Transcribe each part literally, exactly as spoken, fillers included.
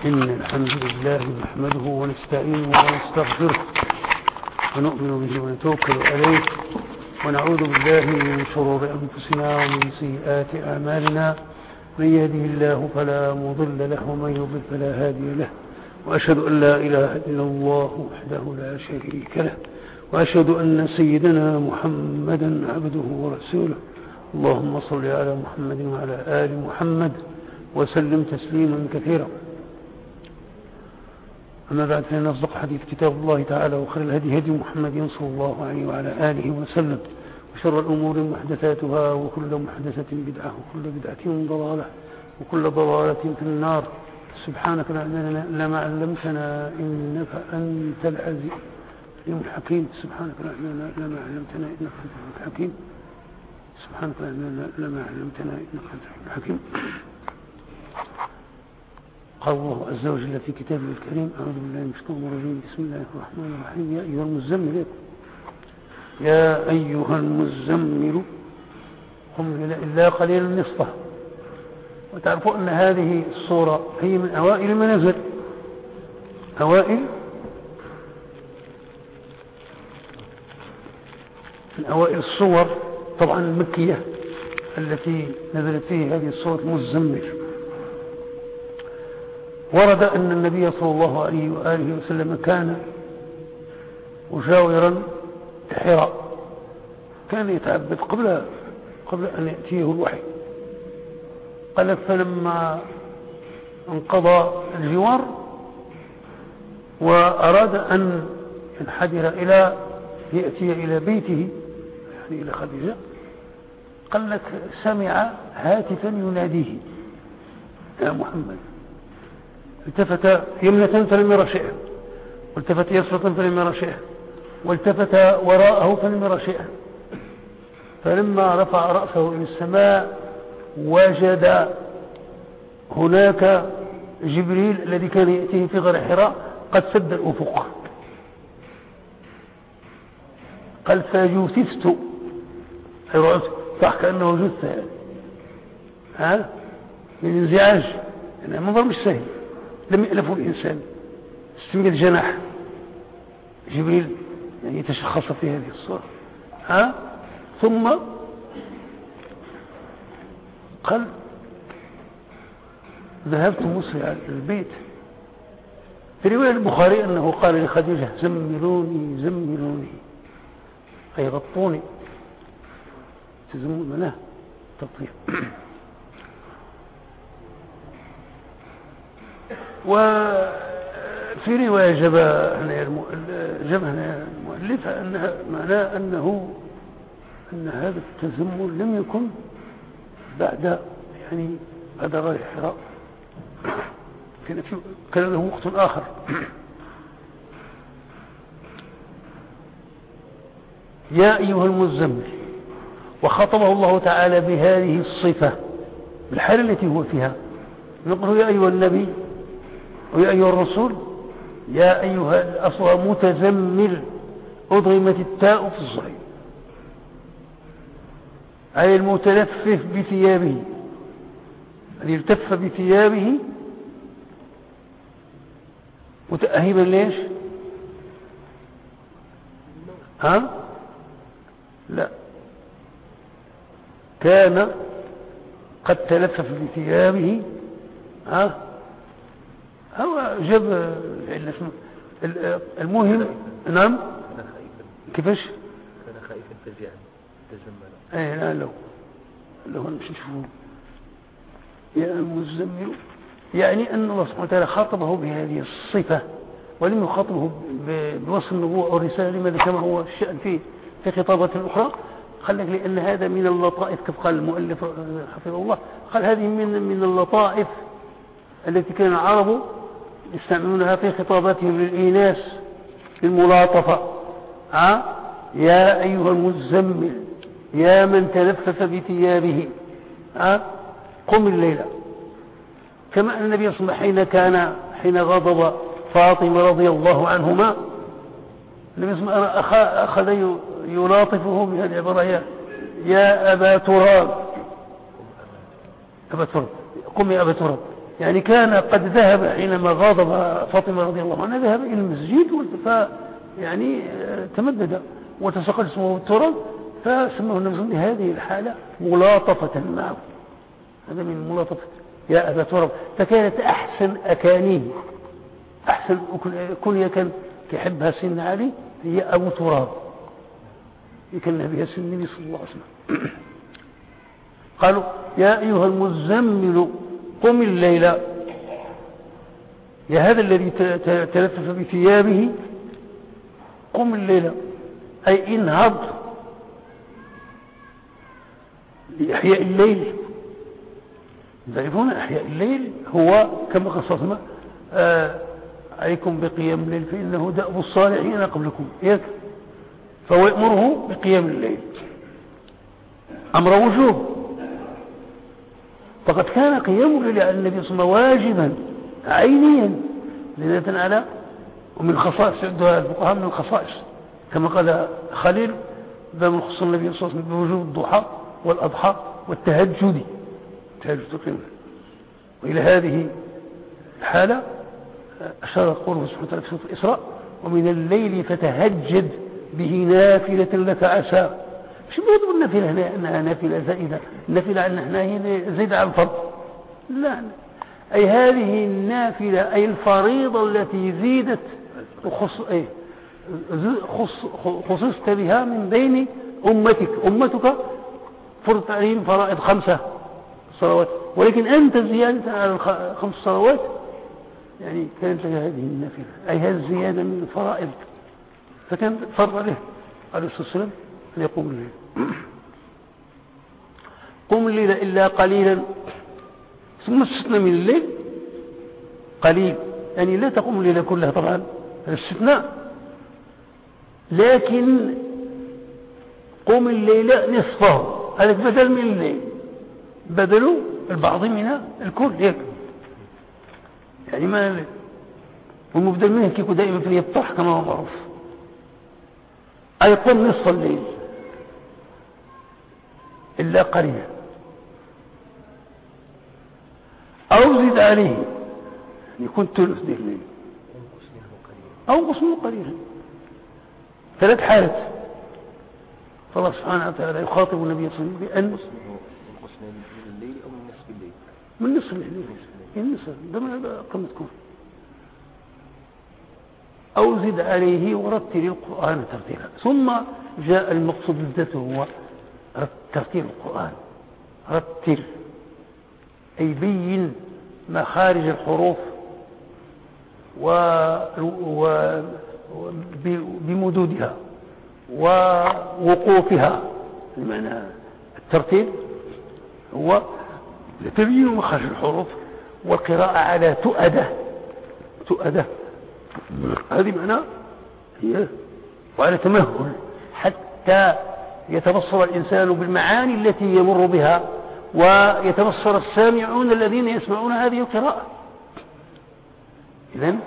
إن الحمد لله نحمده ونستعينه ونستغفره ونؤمن به ونتوكل عليه ونعوذ بالله من شرور أنفسنا ومن سيئات أعمالنا. من يهده الله فلا مضل له ومن يضلل فلا هادي له، وأشهد أن لا إله إلا الله وحده لا شريك له، وأشهد أن سيدنا محمدا عبده ورسوله. اللهم صل على محمد وعلى آل محمد وسلم تسليما كثيرا. أما بعد، فإن أصدق حديث كتاب الله تعالى، وخير الهدي هدي محمد صلى الله عليه وعلى آله وسلم، وشر الأمور محدثاتها، وكل محدثة بدعة، وكل بدعة ضلالة، وكل ضلالة في النار. سبحانك لا علم لنا إلا ما علمتنا إنك أنت العزيز الحكيم. سبحانك لا علم لنا إلا ما علمتنا إنك أنت الحكيم. سبحانك لا علم لنا إلا ما علمتنا إنك أنت الحكيم. قال الله عز وجل في كتابه الكريم: أعوذ بالله من الشيطان الرجيم، بسم الله الرحمن الرحيم. يا أيها المزمل يا أيها المزمل قم الليل إلا قليلا نصفه. وتعرفوا أن هذه الصورة هي من أوائل المنازل، أوائل من أوائل الصور طبعا المكية التي نزلت فيه هذه الصورة المزمل. ورد أن النبي صلى الله عليه وآله وسلم كان مجاورا حراء، كان يتعبد قبل قبل أن يأتيه الوحي. قال: فلما انقضى الجوار وأراد أن ينحدر إلى يأتي إلى بيته، يعني إلى خديجة، قال لك سمع هاتفا يناديه: يا محمد. التفت يمنة فلم يرى شيئا، والتفت يسرة فلم يرى شيئا، والتفت وراءه فلم يرى شيئا. فلما رفع رأسه إلى السماء وجد هناك جبريل الذي كان يأتيه في غار حراء قد سد الأفق. قال: فجثثت، أي رأيت صح كأنه جثة، يعني ها من انزعاج، يعني المنظر مش سهل، لم يألفه الإنسان. استمد جناح جبريل يعني يتشخص في هذه الصورة. ها ثم قال: ذهبت مسرعا البيت. في رواية البخاري أنه قال لخديجة: زملوني زملوني، أي غطوني، تزمون منه تطير. وفي رواية جبهنا المؤلفة أنها معناه أنه أن هذا التزمل لم يكن بعد يعني بعد غار حراء، كان في كان له وقت آخر. يا أيها المزمل، وخاطبه الله تعالى بهذه الصفة بالحالة التي هو فيها. نقول: يا أيها النبي ويا أيها الرسول. يا أيها الأصوى متزمل، أضغمت التاء في الصحيح، أي المتلفف بثيابه، الذي التف بثيابه متأهبا ليش؟ ها؟ لا، كان قد تلفف بثيابه. ها؟ هو جاب المهم. نعم. كيفاش؟ كان خائفا فزعا تزمل. ايه لا لو لو مش نشوفه. يا المزمل، يعني أن الله سبحانه وتعالى خاطبه بهذه الصفة ولم يخاطبه بوصف النبوة أو الرسالة. لماذا؟ كما هو الشأن فيه في خطابات أخرى. قال لك: لأن هذا من اللطائف، كيف قال المؤلف حفظه الله، قال: هذه من من اللطائف التي كان العرب يستعملونها في خطاباتهم للإيناس، للملاطفة. ها؟ يا أيها المزمل، يا من تلفف بثيابه، ها؟ قم الليل. كما أن النبي صلى الله عليه وسلم حين كان حين غضب فاطمة رضي الله عنهما، النبي صلى الله عليه وسلم أخذ يلاطفه بهذه العبارة: يا أبا تراب، أبا تراب، قم يا أبا تراب، يعني كان قد ذهب حينما غاضب فاطمة رضي الله عنها، ذهب إلى المسجد ف يعني تمدد وتساقط اسمه التراب، فسماه النبي صلى الله عليه وسلم هذه الحالة ملاطفة معه. هذا من ملاطفة يا أبا تراب. فكانت أحسن أكانيه، أحسن كنية كان يحبها سيدنا علي هي أبو تراب، يكن بها سيدنا النبي صلى الله عليه وسلم. قالوا يا أيها المزمل قم الليل، يا هذا الذي تلفف بثيابه قم الليل، أي انهض لإحياء الليل. تعرفون إحياء الليل هو كما قصصنا آه عليكم بقيام الليل فإنه دأب الصالحين قبلكم، فهو يأمره بقيام الليل أمر وجوب. فقد كان قيام الليل على النبي صلى الله عليه وسلم واجبا عينيا زيادة على، ومن خصائص عندها الفقهاء من الخصائص كما قال خليل بما خص النبي صلى الله عليه وسلم بوجوب الضحى والأضحى والتهجد، تهجد القيام. وإلى هذه الحالة أشار قوله سبحانه وتعالى في سورة الإسراء ومن الليل فتهجد به نافلة لك عسى. مش بيضرب النافلة هنا أنها نافلة زائدة، النافلة أن احنا هي زيادة على الفرض، لا، أي هذه النافلة أي الفريضة التي زيدت وخص أي خص خصصت بها من بين أمتك. أمتك فرض عليهم فرائض خمسة صلوات، ولكن أنت زيادة على الخمس صلوات يعني كانت لك هذه النافلة، أي هذه الزيادة من الفرائض، فكان فرض عليه عليه الصلاة والسلام أن يقوم الليل. قم الليل إلا قليلا، ثم استثنى من الليل قليل، يعني لا تقوم الليل كلها طبعا هذا استثناء، لكن قم الليل نصفه، هذا بدل من الليل، بدلوا البعض من الكل هيك يعني ما، والمبدل منه كيكو دائما في اليطرح كما هو معروف، أي قم نصف الليل إلا قليلا أو زد عليه يكون ثلث الليل أو قسمه قليلا، ثلاث حالات. فالله سبحانه وتعالى يخاطب النبي صلى الله عليه وسلم بأن من الليل أو من نصف الليل، من نصف الليل، من نصف ده من قم تكون أو زد عليه ورتل القرآن ترتيلا. ثم جاء المقصود بالذات هو ترتيل القرآن، رتل أي بين مخارج الحروف و... و... بمدودها ووقوفها. بمعنى الترتيل هو تبيين مخارج الحروف والقراءة على تؤدة، تؤدة هذه معنى هي، وعلى تمهل حتى يتبصر الإنسان بالمعاني التي يمر بها ويتبصر السامعون الذين يسمعون هذه القراءة. إذن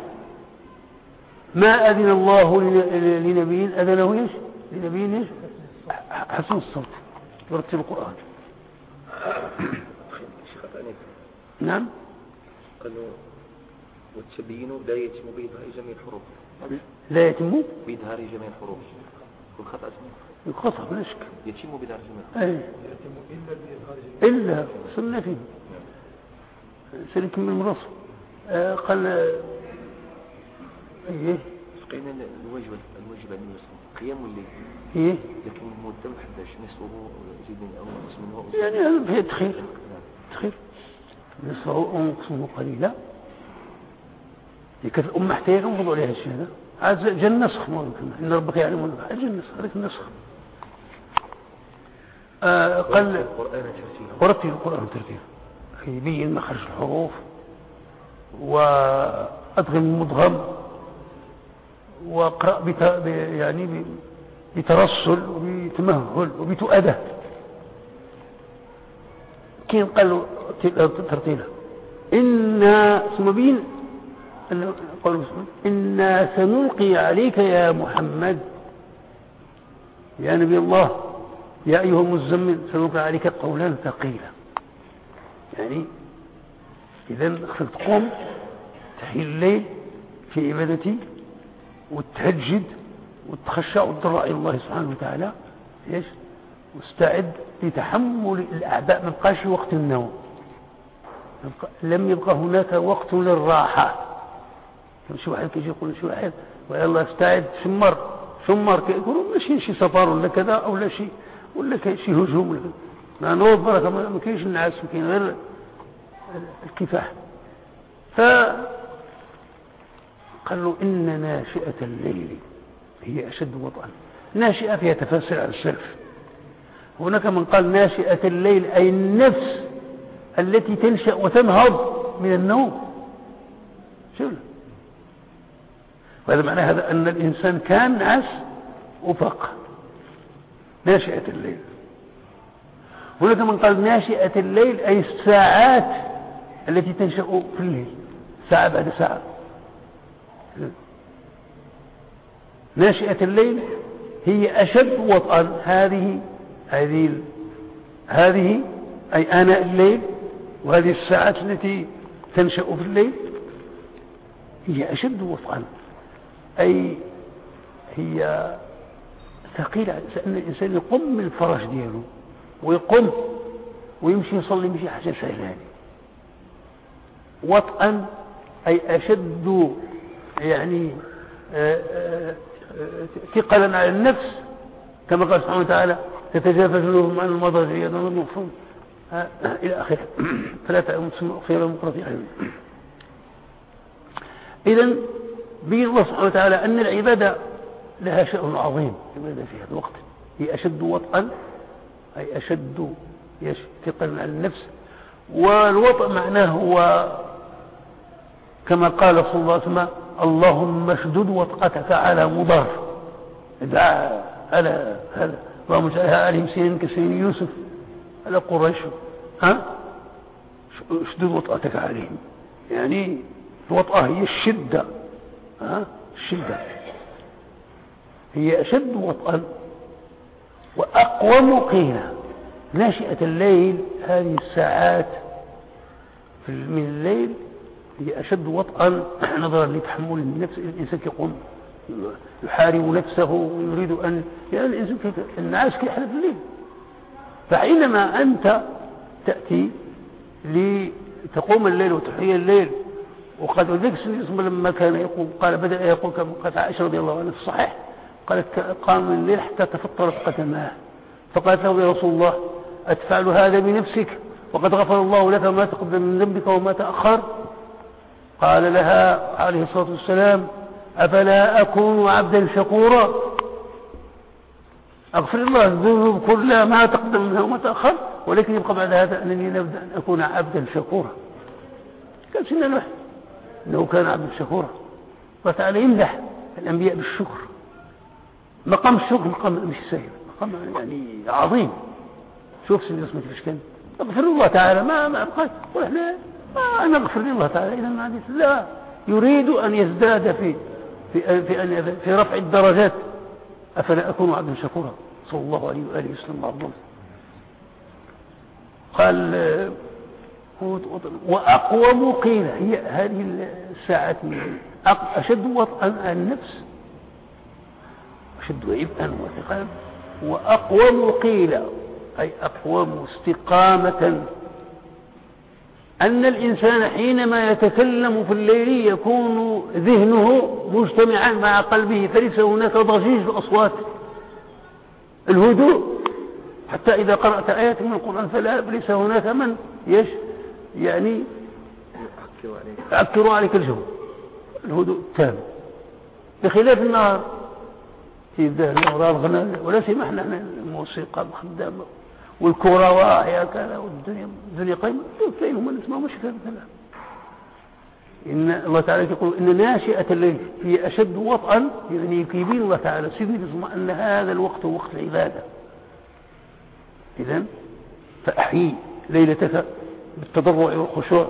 ما أذن الله لنبي أذنه إيش لنبي إيش حسن الصوت يرتل القرآن. نعم قالوا والتبيين لا يتم بإظهار جميع الحروف، لا يتم بإظهار جميع الحروف، والخطأ اسمه الخطأ بلا شك يتم بإظهار جميع الحروف، يتم إلا إلا صلنا فيه سنكمل من الرسل. آه قال ايه فقينا الواجب الواجب على المسلم قيام الليل ايه، لكن المدة محدش نصفه زيد من أو نقص منه، يعني هذا فيه تخير تخير نصفه أو نقصه قليلا. لكن الأمة حتى ينفضوا عليها الشيء هذا عاد جاء النسخ ممكن إن ربك يعلم أنه جاء النسخ هذاك النسخ. آه قال ورتل القرآن ترتيلا يبين مخرج الحروف وأدغم المدغم وقرأ بت... يعني بترسل وبتمهل وبتؤدة. كين قالوا ترتيلا إنا ثم بين قالوا إنا سنلقي عليك يا محمد يا نبي الله يا أيها المزمل سنلقي عليك قولا ثقيلا، يعني إذن خصك تقوم تحيي الليل في عبادتي وتهجد وتخشع وتضرع إلى الله سبحانه وتعالى إيش واستعد لتحمل الأعباء. ما بقاش وقت النوم، لم يبقى هناك وقت للراحة. شو واحد كيجي يقول شو واحد ويلا استعد شمر شمر كيقولوا ماشي شي سفر ولا كذا أو لا شيء ولا شي هجوم ولا ما نوض بركة ما كاينش النعاس كاين غير الكفاح. فقالوا إن ناشئة الليل هي أشد وطئا. ناشئة فيها تفسير على السلف. هناك من قال ناشئة الليل أي النفس التي تنشأ وتنهض من النوم. شو وهذا معنى هذا أن الإنسان كان نعس وفق. ناشئة الليل. هناك من قال ناشئة الليل أي الساعات التي تنشأ في الليل ساعة بعد ساعة. ناشئة الليل هي أشد وطئا. هذه هذه هذه أي آناء الليل وهذه الساعات التي تنشأ في الليل هي أشد وطئا، أي هي ثقيلة. أن الإنسان يقوم من الفراش دياله ويقوم ويمشي يصلي مشي حاجة سهلة. وطئا أي أشد يعني ثقلا على النفس كما قال سبحانه وتعالى تتجافى جنوبهم عن المضاجع يدعون ربهم إلى آخره فلا تعلم خير المقرة عيون. إذن بين الله سبحانه وتعالى أن العبادة لها شأن عظيم. العبادة في هذا الوقت هي أشد وطئا أي أشد ثقلا على النفس. والوطئ معناه هو كما قال صلى الله عليه وسلم اللهم اشدد وطأتك على مضر. دعا على هذا اللهم اجعلها عليهم سنين كسنين يوسف على قريش. ها اشدد وطأتك عليهم يعني الوطأة هي الشدة. ها الشدة هي أشد وطئا وأقوم قيلا. ناشئة الليل هذه الساعات من الليل هي أشد وطئا نظرا لتحمل النفس. الإنسان يقوم يحارب نفسه ويريد أن يعني الإنسان النعاس كيحلى في الليل. فحينما أنت تأتي لتقوم الليل وتحيي الليل وقد ذكر اسمه لما كان يقول قال بدأ يقول كما قالت عائشة رضي الله عنها في الصحيح قالت قام الليل حتى تفطرت قدماه فقالت له يا رسول الله أتفعل هذا بنفسك وقد غفر الله لك ما تقدم من ذنبك وما تأخر؟ قال لها عليه الصلاة والسلام أفلا أكون عبدا شكورا أغفر الله الذنوب كلها ما تقدم منها وما تأخر ولكن يبقى بعد هذا أنني نبدأ أن أكون عبدا شكورا. قال سيدنا نوح أنه كان عبدا شكورا. الله تعالى يمدح الأنبياء بالشكر. مقام الشكر مقام مش سهل مقام يعني عظيم. شوف سيدنا اسمه كيفاش كان أغفر الله تعالى ما ما أبقيت قل إحنا أنا أغفر الله تعالى إذا ما عندي لا يريد أن يزداد في في في, أن في رفع الدرجات. أفلا أكون عبدا شكورا صلى الله عليه وآله وسلم عبدا. قال وأقوم قيل هي هذه الساعات أشد وطئا على النفس أشد عبئا وثقلا. وأقوم قيل أي أقوم استقامة. أن الإنسان حينما يتكلم في الليل يكون ذهنه مجتمعا مع قلبه فليس هناك ضجيج الأصوات الهدوء. حتى إذا قرأت آيات من القرآن فلا ليس هناك من يش يعني يعكر عليك الجو الهدوء التام بخلاف النهار في الذهن وراغنا ولا سمحنا الموسيقى الخدامة والكرة واعية كذا والدنيا الدنيا قيمة فين هم نسمعوا مش كذا كذا. إن الله تعالى يقول إن ناشئة الليل هي أشد وطئا يعني يبين الله تعالى سيدنا يسمع أن هذا الوقت هو وقت العبادة. إذن فأحيي ليلتك بالتضرع والخشوع.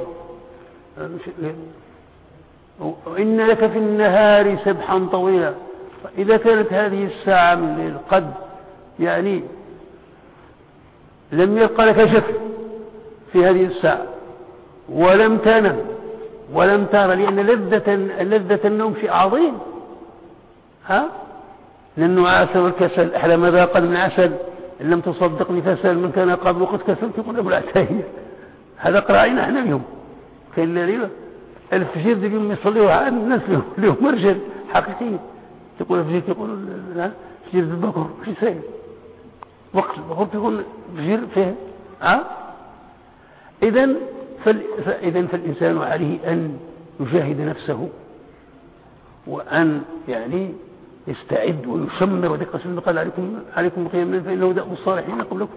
وإن لك في النهار سبحا طويلا. إذا كانت هذه الساعة من الليل قد يعني لم يبقى لك شك في هذه الساعة ولم تنم ولم ترى، لأن لذة لذة النوم شيء عظيم. ها لأنه عسل والكسل أحلى مذاقا من عسل، إن لم تصدقني فسأل من كان قبل وقد كسلت يقول أبو العتاهية. هذا قرأينا احنا اليوم. كان ليلة الفجر دي اليوم يصليوها الناس لهم لهم مرجل حقيقي. تقول الفجر تقول لا فجر البكر شو يسوي وقت البكر تقول فجر فيه. ها إذن فإذن فالإنسان عليه أن يجاهد نفسه وأن يعني يستعد ويشمر. ودي قسم قال عليكم عليكم قياما فإنه دأب الصالحين قبلكم.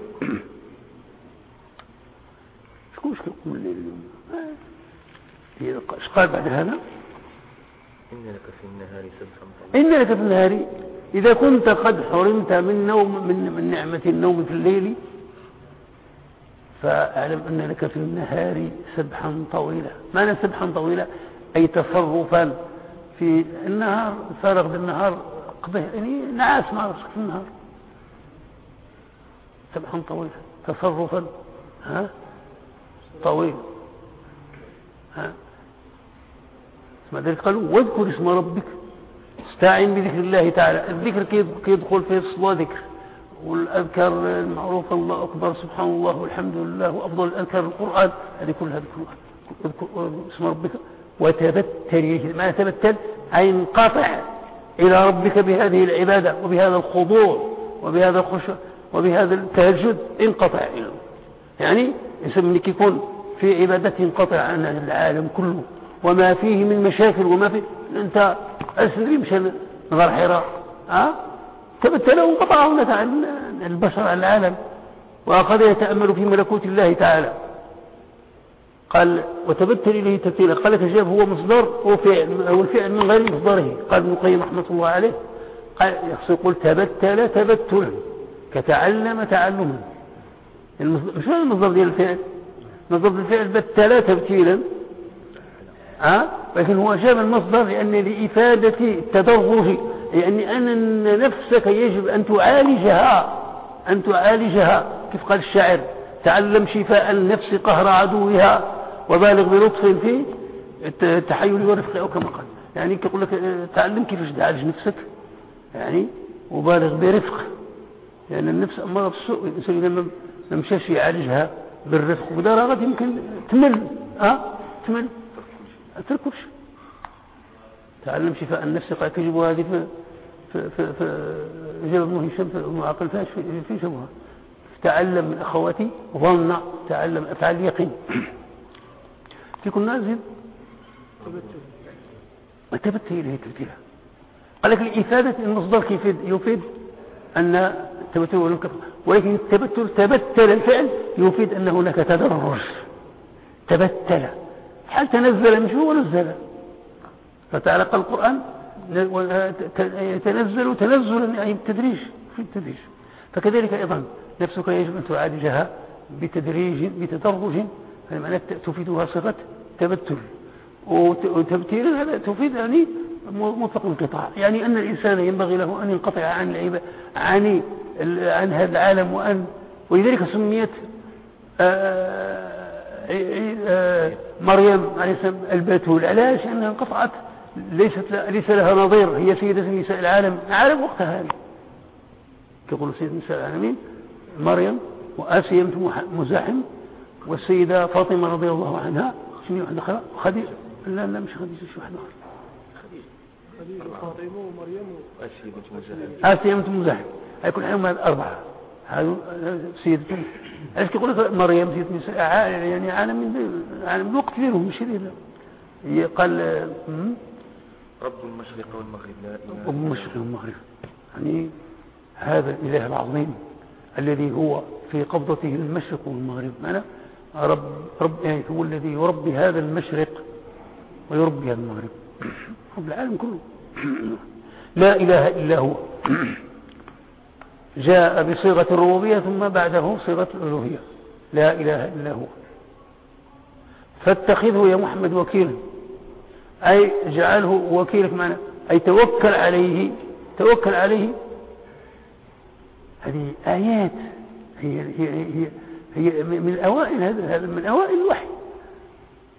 شكوش كيقول اليوم ايش قال بعد هذا؟ إن لك في النهار سبحا طويلا. إن لك في النهار إذا كنت قد حرمت من نوم من, من نعمة النوم في الليل فاعلم أن لك في النهار سبحا طويلا. معنى سبحا طويلا أي تصرفا في النهار، فارغ بالنهار قضيه يعني نعاس ما رزق في النهار. سبحا طويلا تصرفا ها طويل. ها اسمع ذلك قالوا واذكر اسم ربك، استعين بذكر الله تعالى. الذكر كيدخل في الصلاة ذكر، والأذكار المعروفة الله أكبر سبحان الله والحمد لله وأفضل الأذكار القرآن، هذه كلها ذكر. اذكر اسم ربك وتبتل. ما تبتل أي انقطع إلى ربك بهذه العبادة وبهذا الخضوع وبهذا الخشوع وبهذا التهجد. انقطع إلى يعني يسميك يكون في عبادته انقطع عن العالم كله وما فيه من مشاكل وما فيه. أنت أسري مش نظر حراء ها تبتله وانقطع عن البشر عن العالم وأخذ يتأمل في ملكوت الله تعالى. قال وتبتل إليه تبتيلا. قال كجاب هو مصدر وفعل أو الفعل من غير مصدره. قال ابن القيم رحمة الله عليه قال يقول تبتل تبتلا كتعلم تعلما. مش هذا المصدر ديال الفعل، مصدر الفعل بتل تبتيلا ها، لكن هو جاب المصدر لأن لإفادة التدرج، يعني أن نفسك يجب أن تعالجها أن تعالجها كيف قال الشاعر تعلم شفاء النفس قهر عدوها وبالغ بلطف في التحيل والرفق أو كما قال. يعني يقول لك تعلم كيفاش تعالج نفسك يعني وبالغ برفق، لأن يعني النفس أمارة بالسوء. الإنسان لما مشاش يعالجها بالرفق بدرجة يمكن تمل ها تمل تركش. تعلم شفاء النفس قال تجب هذه في في في جاب ابن هشام في المعقل فاش في في شبهه. تعلم من أخواتي ظن تعلم أفعال يقين. في كل نازل ما تبتل إليه تبتيلها. قال لك الإفادة المصدر كيف يفيد أن تبتل ولكن ولكن التبتل تبتل الفعل يفيد أن هناك تدرج. تبتل حال تنزل مش هو نزل. فتعالى قال القرآن يتنزل تنزلا أي بالتدريج في التدريج. فكذلك أيضا نفسك يجب أن تعالجها بتدريج بتدرج، هذا معناه تفيدها صيغة تبتل. وتبتيل هذا تفيد يعني مطلق انقطاع، يعني أن الإنسان ينبغي له أن ينقطع عن العبادة عن عن هذا العالم. وأن ولذلك سميت مريم عليه السلام البتول. علاش؟ لأنها انقطعت ليست ليس لها نظير، هي سيدة نساء العالم عالم وقتها هذه يقول سيدة نساء العالمين مريم وآسيا مزاحم والسيدة فاطمة رضي الله عنها. شنو واحدة أخرى؟ خديجة لا لا مش خديجة، شو واحدة أخرى؟ خديجة فاطمة ومريم وآسيا بنت مزاحم. آسيا بنت مزاحم هيكون عليهم أربعة. هذا سيدة ايش يقول لك مريم سيدة نساء يعني عالم من عالم الوقت لهم مش هذا. قال رب المشرق والمغرب لا إله. رب المشرق والمغرب يعني هذا الإله العظيم الذي هو في قبضته المشرق والمغرب. معنى رب رب يعني هو الذي يربي هذا المشرق ويربي هذا المغرب، رب العالم كله. لا إله إلا هو جاء بصيغة الربوبية ثم بعده صيغة الألوهية. لا إله إلا هو فاتخذه يا محمد وكيلا، أي اجعله وكيلك معنا، أي توكل عليه توكل عليه. هذه آيات هي, هي, هي, هي من أوائل هذا من أوائل الوحي.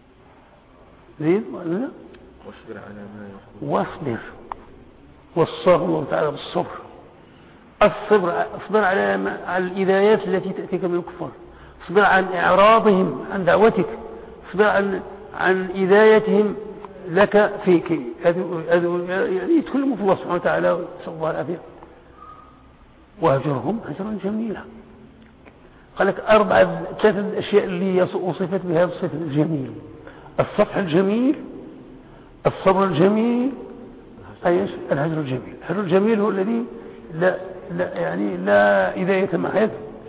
زين ولا واصبر على ما يقول واصبر وصاه الله تعالى بالصبر. الصبر اصبر على, ما... على الإذايات التي تأتيك من الكفار، اصبر عن إعراضهم عن دعوتك، اصبر عن عن إذايتهم لك فيك. يعني يتكلموا في الله سبحانه وتعالى نسأل الله العافية. واهجرهم هجرا جميلا. قال لك أربعة ثلاثة الأشياء اللي وصفت بهذا الصفة الجميل: الصفح الجميل، الصبر الجميل، أيش الهجر الجميل. الهجر الجميل هو الذي لا, لا يعني لا إذاية معه،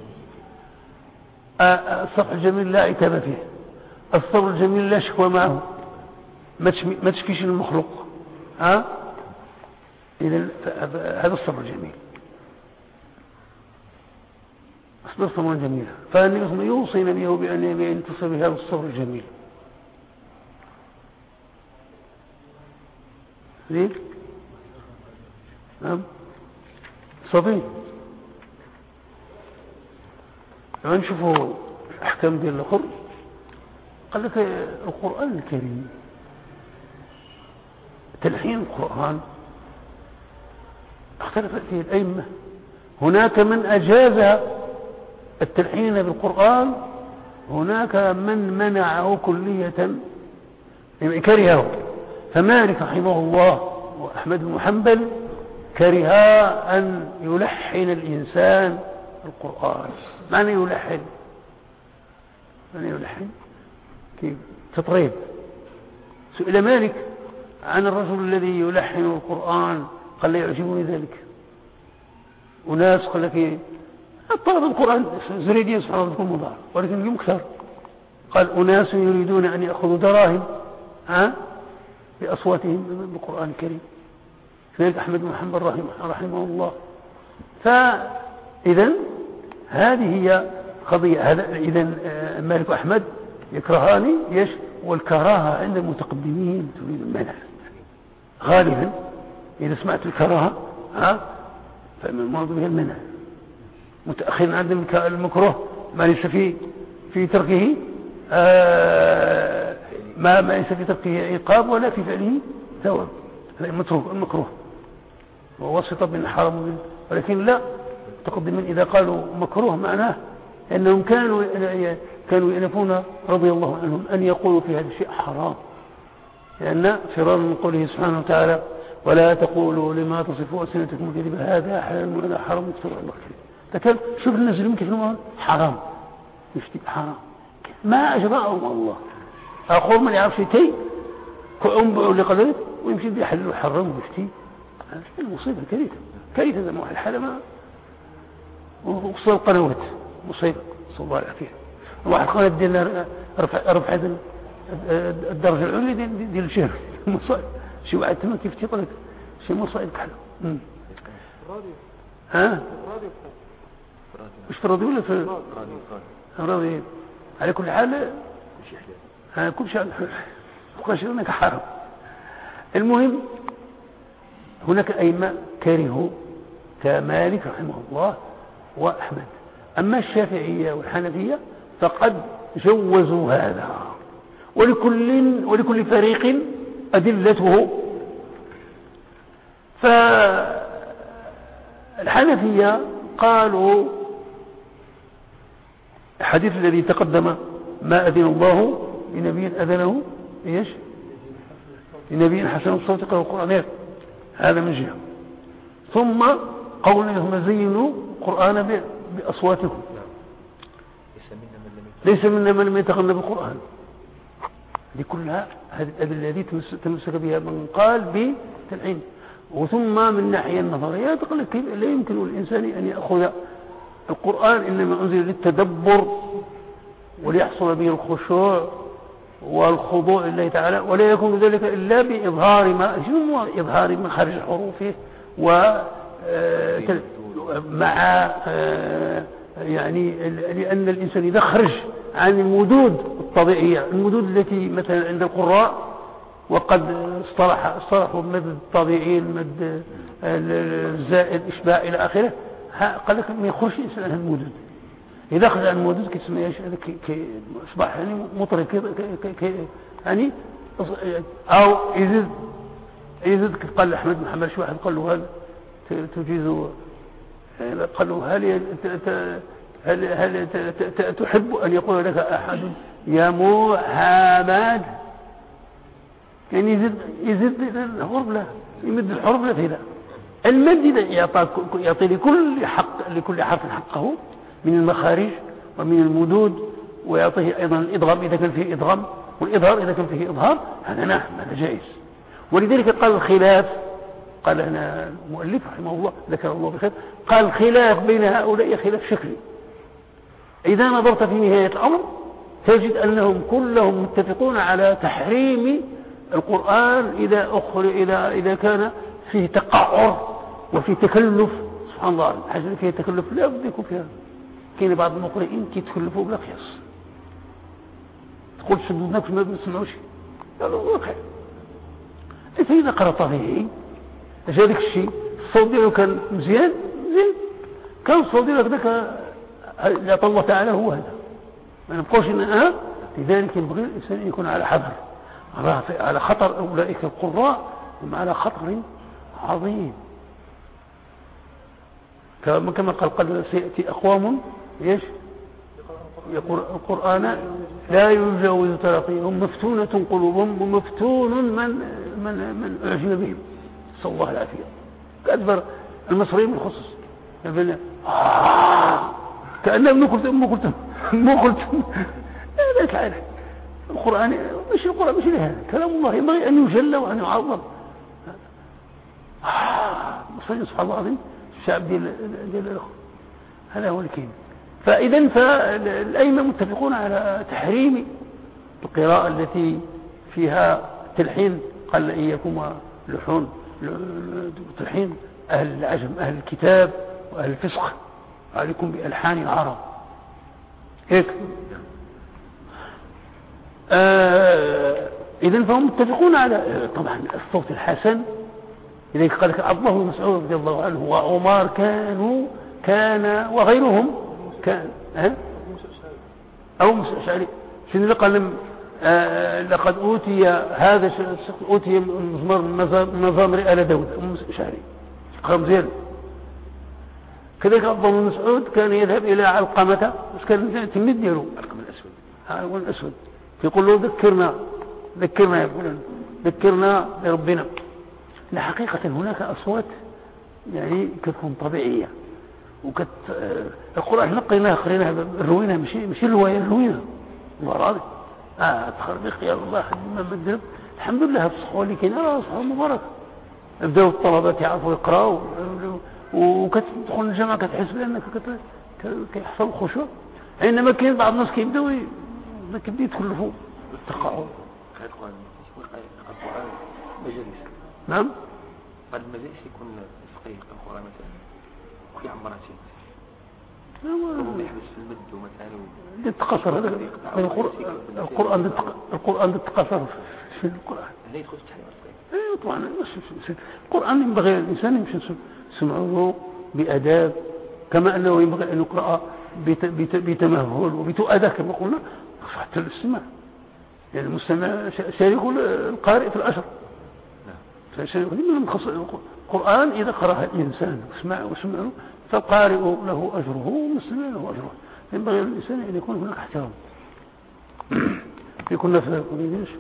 الصفح الجميل لا عتاب فيه، الصبر الجميل لا شكوى معه، ما تشكيش المخلوق. ها إذن هذا الصبر الجميل. أصبر صبرا جميلا. فالنبي يوصينا به بأن ينتصر بهذا الصبر الجميل. زين نعم صبي. لما نشوفوا الأحكام ديال الآخر قال لك القرآن الكريم تلحين القرآن اختلفت فيه الأئمة. هناك من أجاز التلحين بالقرآن، هناك من منعه كلية كرهه. فمالك رحمه الله وأحمد بن حنبل كره أن يلحن الإنسان القرآن. معنى يلحن معنى يلحن كيف تطريب. سئل مالك عن الرجل الذي يلحن القرآن قال لا يعجبني ذلك. وناس قال لك ايه طلب القرآن زريدين سبحان الله بكل مضار، ولكن اليوم كثر. قال أناس يريدون أن يأخذوا دراهم ها بأصواتهم بالقرآن الكريم. كذلك أحمد بن حنبل رحمه, رحمه الله. فإذا هذه هي قضية. هذا إذا مالك أحمد يكرهاني يش والكراهة عند المتقدمين تريد المنع غالبا. إذا سمعت الكراهة ها فالمرض بها المنع. متأخرين عندهم المكروه ما ليس في في تركه آه ما ما ليس في تركه عقاب ولا في فعله ثواب. المتروك المكروه ووسط بين الحرام وبين، ولكن لا تقدمين إذا قالوا مكروه معناه أنهم كانوا كانوا يأنفون رضي الله عنهم أن يقولوا في هذا الشيء حرام، لأن فرار من قوله سبحانه وتعالى ولا تقولوا لما تصفوا ألسنتكم الكذب هذا حلال وهذا حرام افتروا الله الكذب. لكن شوف الناس اللي كيف نقول حرام يشتي حرام ما أجرأهم الله. أقول من يعرف شيء كأنبع لقدرت ويمشي بيحلل وحرم ويفتي. هذه المصيبة كريهة كريهة زي ما واحد الحالة ما وصل القنوات مصيبة صلى الله عليه واحد قناة ديالنا رفع رفع الدرجة العليا ديال ديال الشهر مصائب. شي واحد تما كيف تيطلق شي مصائب كحلو. الراديو ها الراديو مش في الراديو ولا في الراديو. على كل حال ها كل شيء بقاش هناك حرام. المهم هناك أئمة كرهوا كمالك رحمه الله وأحمد. أما الشافعية والحنفية فقد جوزوا هذا، ولكل ولكل فريق أدلته. فالحنفية قالوا الحديث الذي تقدم ما أذن الله لنبي أذنه إيش لنبي حسن الصوت قرأ القرآن، هذا من جهة. ثم قولنا لهم زينوا القرآن بأصواتهم، ليس منا من لم يتغنى بالقرآن. لكلها هذه الأدلة التي تمسك بها من قال بتلحين. وثم من الناحية النظرية قال لك لا يمكن للإنسان أن يأخذ القرآن إنما أنزل للتدبر وليحصل به الخشوع والخضوع لله تعالى، ولا يكون ذلك إلا بإظهار ما إظهار مخارج حروفه و مع يعني لأن الإنسان إذا خرج عن المدود الطبيعية، المدود التي مثلا عند القراء وقد اصطلح اصطلحوا المد الطبيعي المد الزائد إشباع إلى آخره، قال لك ما يخرج الإنسان عن المدود. إذا خرج عن المدود كيسمى ايش؟ أصبح يعني مطرب يعني أو يزيد يزيد كيف قال أحمد بن حنبل، شي واحد قال له هل تجيز، قال له هل هل هل تحب أن يقول لك أحد يا محمد؟ يعني يزيد يزيد الحروف، لا يمد الحروف لا فيها. المد يعطي يعطي لكل حق لكل حرف حقه من المخارج ومن المدود، ويعطيه أيضا الإدغام إذا كان فيه إدغام، والإظهار إذا كان فيه إظهار، هذا نعم هذا جائز. ولذلك قال الخلاف، قال أنا المؤلف رحمه الله ذكر الله بخير، قال خلاف بين هؤلاء خلاف شكلي. إذا نظرت في نهاية الأمر تجد أنهم كلهم متفقون على تحريم القرآن إذا أخر إذا إذا كان فيه تقعر وفي تكلف. سبحان الله، الحاجة اللي فيها تكلف لا بد يكون فيها. كاين بعض المقرئين كيتكلفوا بلا قياس، تقول شدوا النفس ما بنسمعوش، قالوا خير. فإذا قرأ طبيعي ذلك الشيء الصوت ديالو كان مزيان مزيان، كان الصوت ديالو هكذاك اللي الله تعالى هو هذا، ما نبقوش أنا. لذلك ينبغي الإنسان أن يكون على حذر، على خطر أولئك القراء، هم على خطر عظيم. كما قال قد سيأتي أقوام ايش يقول القرآن لا يجاوز تراقيهم مفتونة قلوبهم ومفتون من من من أعجب بهم، نسأل الله العافية. كأدبر المصريين بالخصوص آه كأنه ما قلت ما قلت ما قلت لا تعالى. القرآن مش القرآن مش لهذا، كلام الله ينبغي أن يجلى وأن يعظم. مصريين سبحان الله العظيم، الشعب ديال ديال الأخوة هذا هو الكلمة. فإذا فالأئمة متفقون على تحريم القراءة التي فيها تلحين. قال إياكم لحون تلحين أهل العجم أهل الكتاب وأهل الفسق، عليكم بألحان العرب هيك. آه إذن فهم متفقون على طبعا الصوت الحسن. إذا قال لك عبد الله بن مسعود رضي الله عنه وعمر كانوا كان وغيرهم كان ها أو مسعود شنو اللي قال آه لقد أوتي هذا أوتي مزمار مزامر آل داود أم شعري قام زين. كذلك عبد الله بن مسعود كان يذهب إلى علقمة، مش كان تلميذ ديالو علقمة الأسود، هو الأسود، يقول له ذكرنا ذكرنا يا فلان ذكرنا بربنا. حقيقة هناك أصوات يعني كتكون طبيعية، وكت القرآن نقيناها قريناها رويناها مشي مشي الرواية رويناها الله راضي. آه تخربيق يا الله حد ما بدل. الحمد لله الصحوة اللي كاينة راه صحوة مباركة، بداو الطلبات يعرفوا يقراوا، وكتدخل الجامعة كتحس بأنك كيحصل الخشوع. إنما كاين بعض الناس كيبداو كيبداو يتكلفوا التقاعد. نعم قد ما جاءش يكون فقيه القرآن مثلا وفي عمراتين ربما يحبس في المد ومثلا يتقصر هذا القرآن القرآن يتقصر في القرآن هنا يدخل في التحريم ايوه طبعا. القرآن ينبغي الإنسان يمشي يسمعه بأداب، كما أنه ينبغي أن يقرأ بتمهل وبتؤدى كما قلنا حتى الاستماع. يعني المستمع شارك القارئ في الأجر. القرآن إذا قرأه الإنسان وسمعه وسمعه فالقارئ له أجره والمستمع له أجره. ينبغي للإنسان أن يكون هناك احترام. يكون نفسه يكون ليش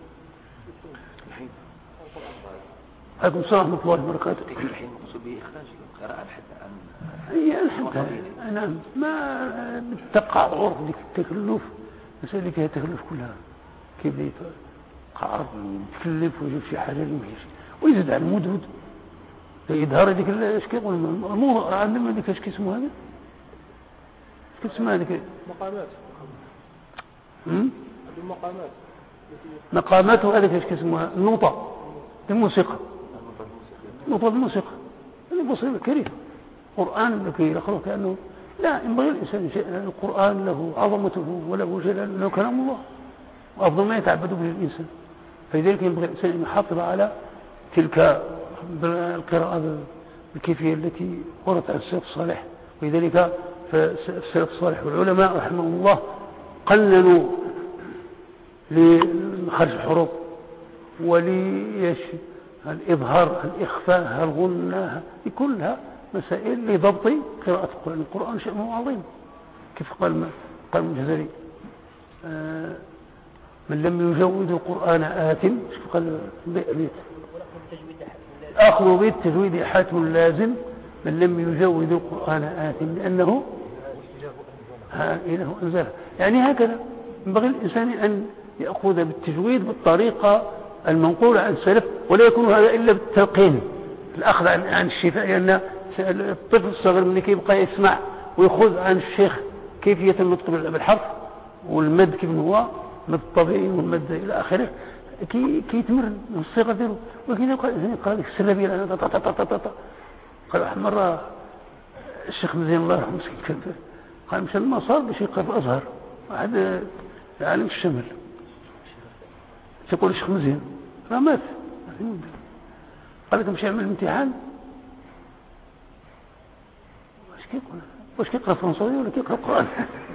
عليكم السلام ورحمة الله وبركاته. الحين مقصود به إخراج القراءة حتى عن هي الحمد نعم ما بالتقعر ذيك التكلف مسألة اللي فيها تكلف كلها كيف قعر يتكلف ويجيب شي حاجة اللي ماشي ويزيد على المدود يظهر هذيك اش كيقول الموضوع عندنا هذيك اش كيسموا هذا كيف اسمها هذيك مقامات امم المقامات مقامات وهذيك اش كيسموها النوطة الموسيقى نوطة الموسيقى هذه بسيطة كريمة. القرآن لكي يقرأ كأنه لا ينبغي الإنسان شيء. القرآن له عظمته وله جلال له كلام الله وأفضل ما يتعبد به الإنسان. فلذلك ينبغي الإنسان أن يحافظ على تلك القراءة بالكيفية التي وردت عن السلف الصالح. ولذلك فالسلف الصالح والعلماء رحمهم الله قللوا لخرج الحروف وليش الإظهار الإخفاء الغنى كلها مسائل لضبط قراءة القرآن. القرآن شأنه عظيم كيف قال قال الجزري آه من لم يجود القرآن آت شوف قال بيت أخذ بالتجويد حاتم لازم من لم يجود القرآن آت لأنه ها إله أنزله. يعني هكذا ينبغي الإنسان أن يأخذ بالتجويد بالطريقة المنقولة عن السلف ولا يكون هذا إلا بالتلقين الأخذ عن, عن الشفاء. لأن الطفل الصغير من كي يبقى يسمع ويأخذ عن الشيخ كيفية النطق بالحرف والمد كيف هو مد طبيعي والمد إلى آخره كي كي يتمرن من الصيغة ديالو. ولكن قال قال لك السلبية أنا قال مرة الشيخ مزين الله يرحمه مسكين قال مشى المصار باش يقرأ في الأزهر واحد عالم الشمال تقول الشيخ مزين راه مات قال لك مشى يعمل الامتحان واش كيقول واش كيقرأ فرنساوي ولا كيقرأ القرآن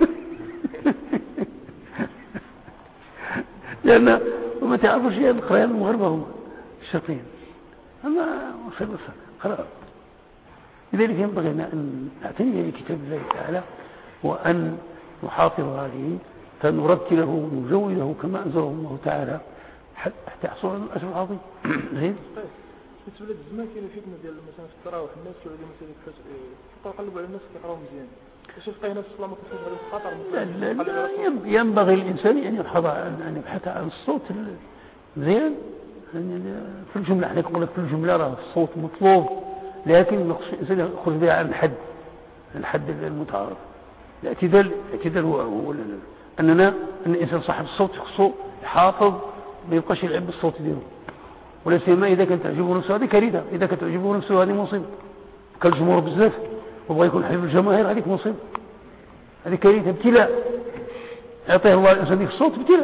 لأن ما تعرفوش هي القراءة المغربة هم الشرقيين أما وصل وصل قراءة. لذلك ينبغي أن نعتني بكتاب الله تعالى وأن نحافظ عليه فنرتله ونجوده كما أنزله الله تعالى حتى يحصل على الأجر العظيم. زين بالنسبه للزمان كاين فتنه ديال مثلا في التراويح الناس كيعودوا مثلا يقلبوا على الناس كيقراو مزيان شوف قاي نفس الصلاه ما كتكونش هذا الخطر مثلا. ينبغي الإنسان أن يبحث أن يبحث عن الصوت مزيان في الجملة. احنا نقول لك في الجملة راه الصوت مطلوب لكن ما خصش الإنسان يخرج بها عن الحد الحد المتعارف. الاعتدال الاعتدال هو هو أننا أن الإنسان صاحب الصوت خصو يحافظ ما يبقاش يلعب بالصوت ديالو ولا سيما إذا كانت تعجبه نفسه هذه كارثة. إذا كانت تعجبه نفسه هذه مصيبة كالجمهور بزاف وبغى يكون حبيب الجماهير هذيك مصيبة هذه كارثة ابتلاء يعطيه الله الإنسان ذيك الصوت ابتلاء.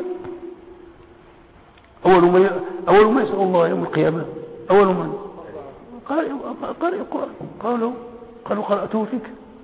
أول ما أول ما يسأل الله يوم القيامة أول من قارئ قارئ القرآن قالوا قالوا قرأته فيك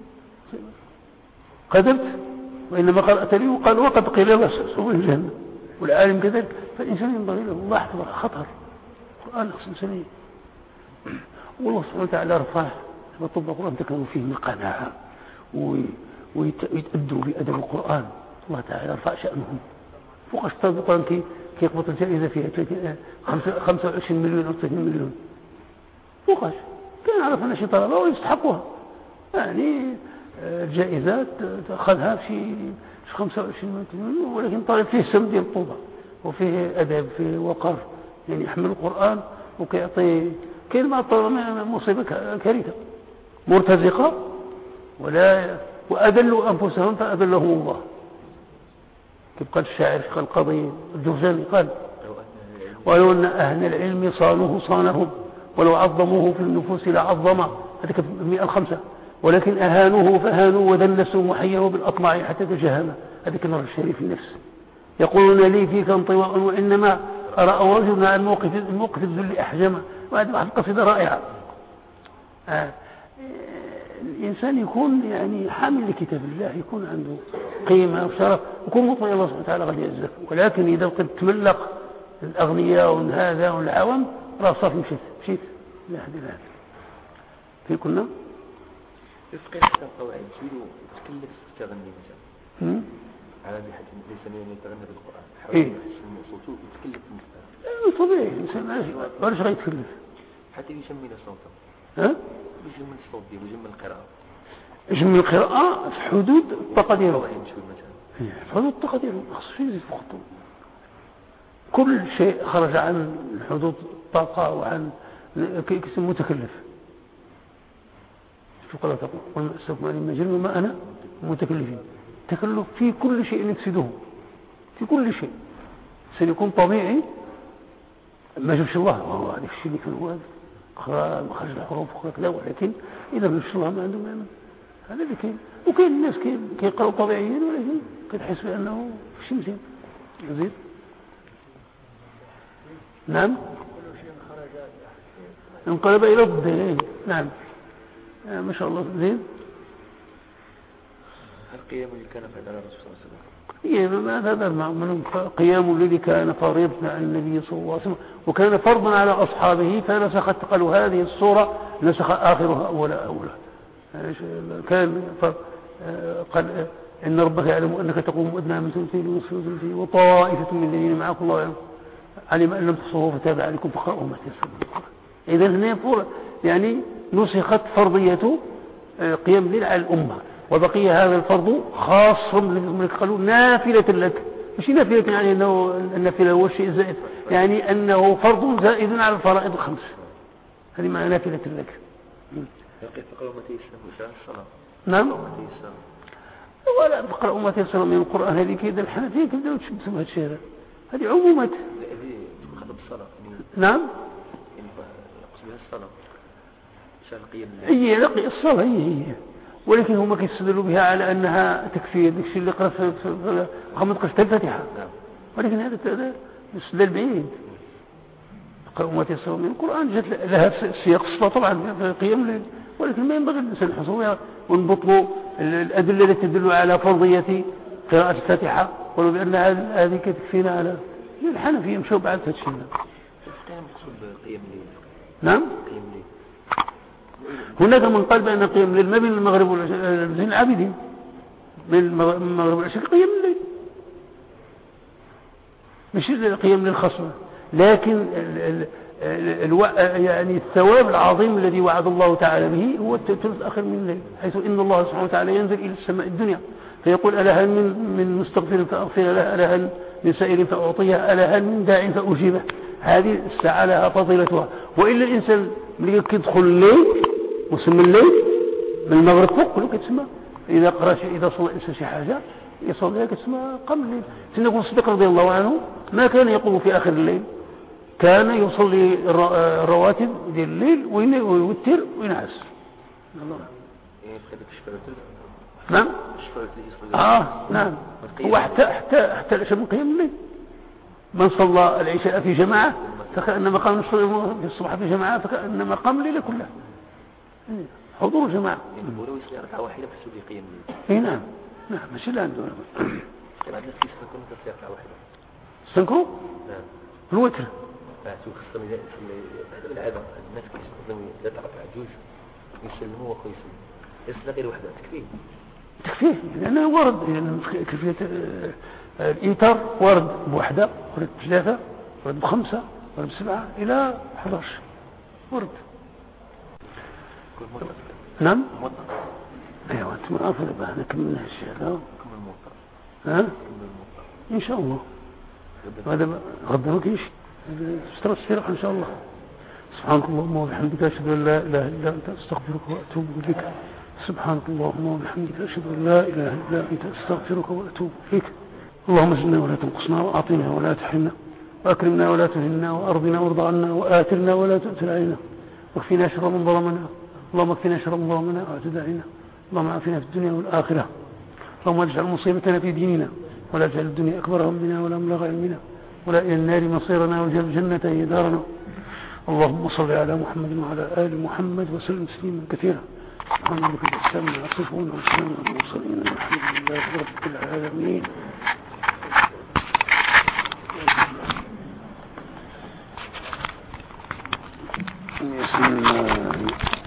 قدمت وإنما قرأت لي وقال وقد قيل له سوء الجنة والعالم كذلك. فالإنسان ينبغي له الله يحفظ خطر القرآن خصم سنين والله سبحانه وتعالى رفعه وطب القرآن تكونوا فيه من قناعة ويتأدوا بأدب القرآن. الله تعالى رفع شأنهم فوق أشتاذ القرآن كي يقبط الجائزة فيها خمسة وعشرين مليون أو ثلاثين مليون فوقاش كان عرف أن شي طلبة ويستحقوها يعني الجائزات تأخذها في خمسة وعشرين مليون ولكن طالب فيه سم ديال الطوبة وفيه أدب فيه وقر يعني يحمل القرآن وكيعطي كاين مع الطلبة مصيبة كارثة مرتزقة ولا وأذلوا أنفسهم فأذلهم الله. كيف قال الشاعر قال القاضي الجرجاني قال ولو أن أهل العلم صانوه صانهم ولو عظموه في النفوس لعظم هذا في المئة الخمسة ولكن أهانوه فهانوا ودنسوا محيوا بالأطماع حتى تجهما. هذا كان الرجل الشريف النفس يقولون لي فيك انطواء وإنما رأوا رجل على الموقف الموقف الذل أحجما. وهذه واحد قصيدة رائعة. آه. الإنسان يكون يعني حامل لكتاب الله يكون عنده قيمة وشرف ويكون مطمئن الله سبحانه وتعالى غادي يعزك. ولكن إذا قد تملق الأغنياء وهذا والعوام راه صافي مشيت مشيت لا حد لا في كنا يفقد حتى القواعد شنو تكلف تغني مثلا على بحيث ليس من يتغنى بالقرآن حاول يحسن صوته يتكلف مثلا طبيعي الإنسان ماشي واش غيتكلف حتى يشمل صوته ها يجمل الصوت ديالو يجمل القراءة يجمل القراءة في حدود الطاقة ديالو مثلا في حدود الطاقة ديالو ما خصوش يزيد في خطوه. كل شيء خرج عن حدود الطاقة وعن كيسمى متكلف. شو قال تقول قل أسفكم عن المجرم وما أنا متكلفين. تكلف في كل شيء يفسده في كل شيء سيكون طبيعي ما جبش الله وهو هذا الشيء اللي كان هو هذا خرج الحروف وخرج كذا. ولكن إذا ما جبش الله ما عنده معنى هذا اللي كاين. وكاين الناس كيقراوا طبيعيين ولكن كتحس بأنه شيء مزيان زيد. نعم انقلب إلى الضدين. نعم آه ما شاء الله زين. القيام اللي كان فعل على الرسول صلى الله عليه وسلم هي هذا من قيام الليل كان فريضة على النبي صلى الله عليه وسلم وكان فرضا على أصحابه فنسخت قالوا هذه الصورة نسخ آخرها أولا أولا كان قال إن ربك يعلم أنك تقوم أدنى من ثلثين ونصف وثلثين وطائفة من الذين معك الله يعلم علم أن لم تحصوه فتاب عليكم فقرأوا ما تيسر من القرآن. إذا هنا يعني نسخت فرضية قيام الليل على الأمة وبقي هذا الفرض خاص من قالوا نافلة لك مش نافلة يعني أنه النافلة هو الشيء زائد يعني أنه فرض زائد على الفرائض الخمس هذه معنى نافلة لك. فقرأوا ما تيسر من الصلاة. نعم ولا تقرأوا ما تيسر من القرآن هذه كده الحنفية كده وتشبسوا هذا الشيء هذا هذه عمومات. هذه تخطب الصلاة. نعم. يعني يقصد بها الصلاة. شان قيام هي لقي الصلاة هي هي ولكن هم يستدلوا بها على أنها تكفي ديك الشيء اللي قرأ في خمس قشة الفاتحة ولكن هذا استدلال بعيد. تقرأوا ما تيسر من القرآن جت لها سياق الصلاة طبعا في قيام الليل ولكن ما ينبغي الإنسان الحصول ونبطلوا الأدلة التي تدل على فرضية قراءة الفاتحة ولو بأن هذه تكفينا على الحنفية مشوا بعد هذا الشيء. قيام الليل. نعم. قيام الليل. هناك من قال بأن قيام الليل ما بين المغرب والعشاء العابدين من المغرب والعشاء قيام الليل مش قيام الليل خاصة لكن ال ال الو... يعني الثواب العظيم الذي وعد الله تعالى به هو الثلث الأخير من الليل حيث إن الله سبحانه وتعالى ينزل إلى السماء الدنيا فيقول ألا هل من, من مستغفر فأغفر له ألا هل من سائل فأعطيه ألا هل من داع فأجيبه. هذه الساعة لها فضيلتها وإلا الإنسان اللي يدخل الليل وسمى الليل من المغرب فوق كله كتسمى إذا قرأ إذا صلى الإنسان شي حاجة يصليها كتسمى قبل الليل. سيدنا الصديق رضي الله عنه ما كان يقوم في آخر الليل كان يصلي الرواتب ديال الليل ويوتر وينعس. نعم اه نعم هو حتى حتى حتى العشاء من قيام الليل من صلى العشاء في جماعة فكأنما قام في الصبح في جماعة فكأنما قام الليل كله حضور جماعة. يعني ولو يصلي ركعة واحدة بحسب قيام الليل. اي نعم نعم ماشي اللي عنده. طبعا الناس يستنكرون في ركعة واحدة. يستنكروا؟ نعم. الوتر. شوف خصهم هذا العادة الناس كيستخدموا ثلاثة ركعة جوج يسلموا واخو يسلم يصلي غير وحده تكفيه تكفيه لأنه ورد يعني كيفية الإيتار ورد بوحدة ورد بثلاثة ورد بخمسة ورد بسبعة إلى أحد عشر ورد. نعم أيوة أنت معافر بقى نكمل هالشيء هذا ها إن شاء الله هذا غدا ما كيش اشترى السيرة إن شاء الله. سبحانك اللهم وبحمدك أشهد أن لا إله إلا أنت أستغفرك وأتوب إليك. سبحانك اللهم وبحمدك أشهد أن لا إله إلا أنت أستغفرك وأتوب إليك. اللهم زدنا ولا تنقصنا وأعطنا ولا تحرمنا وأكرمنا ولا تهنا وأرضنا وارض عنا وآثرنا ولا تؤثر علينا واكفنا شر من ظلمنا. اللهم اكفنا شر من ظلمنا واعتد علينا. اللهم عافنا في الدنيا والآخرة. اللهم اجعل مصيبتنا في ديننا ولا تجعل الدنيا أكبر همنا ولا مبلغ علمنا ولا إلى النار مصيرنا واجعل الجنة هي دارنا. اللهم صل على محمد وعلى آل محمد وسلم تسليما كثيرا. سبحان ربك رب العزة عما يصفون وسلام على المرسلين والحمد لله رب العالمين. بسم الله